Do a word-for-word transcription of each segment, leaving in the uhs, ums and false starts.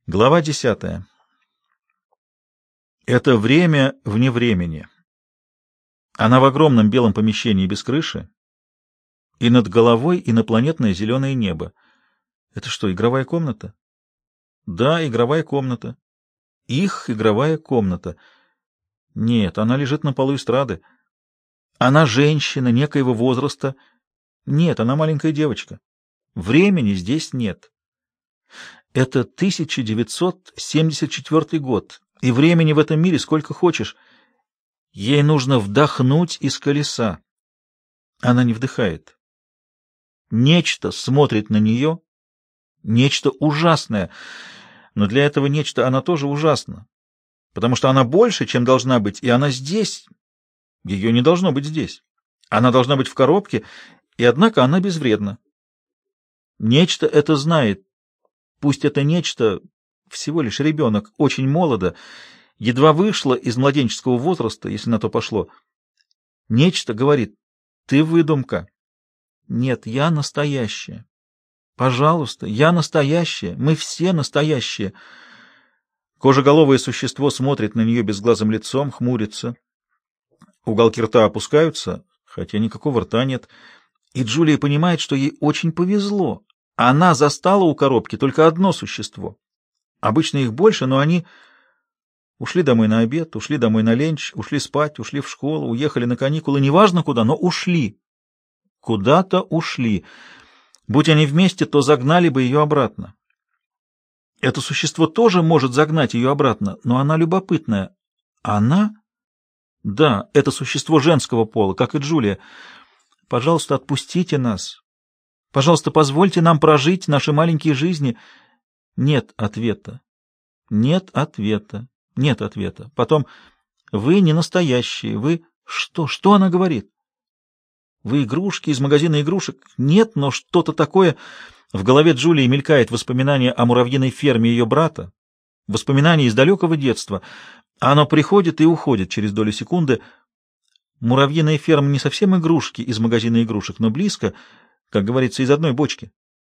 Глава десятая. Это время вне времени. Она в огромном белом помещении без крыши, и над головой инопланетное зеленое небо. Это что, игровая комната? Да, игровая комната. Их игровая комната. Нет, она лежит на полу эстрады. Она женщина некоего возраста. Нет, она маленькая девочка. Времени здесь нет. Это тысяча девятьсот семьдесят четвёртый год, и времени в этом мире сколько хочешь. Ей нужно вдохнуть из колеса. Она не вдыхает. Нечто смотрит на нее, нечто ужасное, но для этого нечто она тоже ужасна, потому что она больше, чем должна быть, и она здесь. Ее не должно быть здесь. Она должна быть в коробке, и однако она безвредна. Нечто это знает. Пусть это нечто, всего лишь ребенок, очень молодо, едва вышло из младенческого возраста, если на то пошло. Нечто говорит: ты выдумка. Нет, я настоящая. Пожалуйста, я настоящая. Мы все настоящие. Кожеголовое существо смотрит на нее безглазым лицом, хмурится. Уголки рта опускаются, хотя никакого рта нет. И Джулия понимает, что ей очень повезло. Она застала у коробки только одно существо. Обычно их больше, но они ушли домой на обед, ушли домой на ленч, ушли спать, ушли в школу, уехали на каникулы, неважно куда, но ушли. Куда-то ушли. Будь они вместе, то загнали бы ее обратно. Это существо тоже может загнать ее обратно, но она любопытная. Она? Да, это существо женского пола, как и Джулия. Пожалуйста, отпустите нас. Пожалуйста, позвольте нам прожить наши маленькие жизни. Нет ответа. Нет ответа. Нет ответа. Потом: вы не настоящие. Вы... Что? Что она говорит? Вы игрушки из магазина игрушек? Нет, но что-то такое... В голове Джулии мелькает воспоминание о муравьиной ферме ее брата. Воспоминание из далекого детства. Оно приходит и уходит через долю секунды. Муравьиная ферма не совсем игрушки из магазина игрушек, но близко, как говорится, из одной бочки.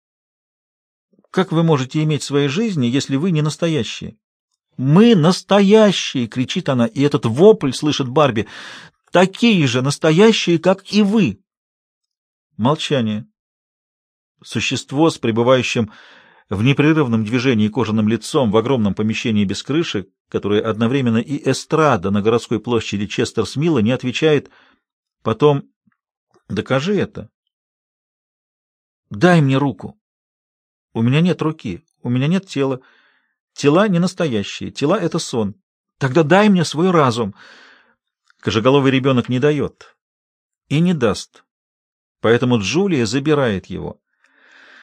Как вы можете иметь свои жизни, если вы не настоящие? Мы настоящие, кричит она, и этот вопль слышит Барби. Такие же настоящие, как и вы. Молчание. Существо с пребывающим в непрерывном движении кожаным лицом в огромном помещении без крыши, которое одновременно и эстрада на городской площади Честер-Смилла, не отвечает. Потом: докажи это. Дай мне руку. У меня нет руки, у меня нет тела. Тела не настоящие, тела — это сон. Тогда дай мне свой разум. Кожеголовый ребенок не дает и не даст. Поэтому Джулия забирает его.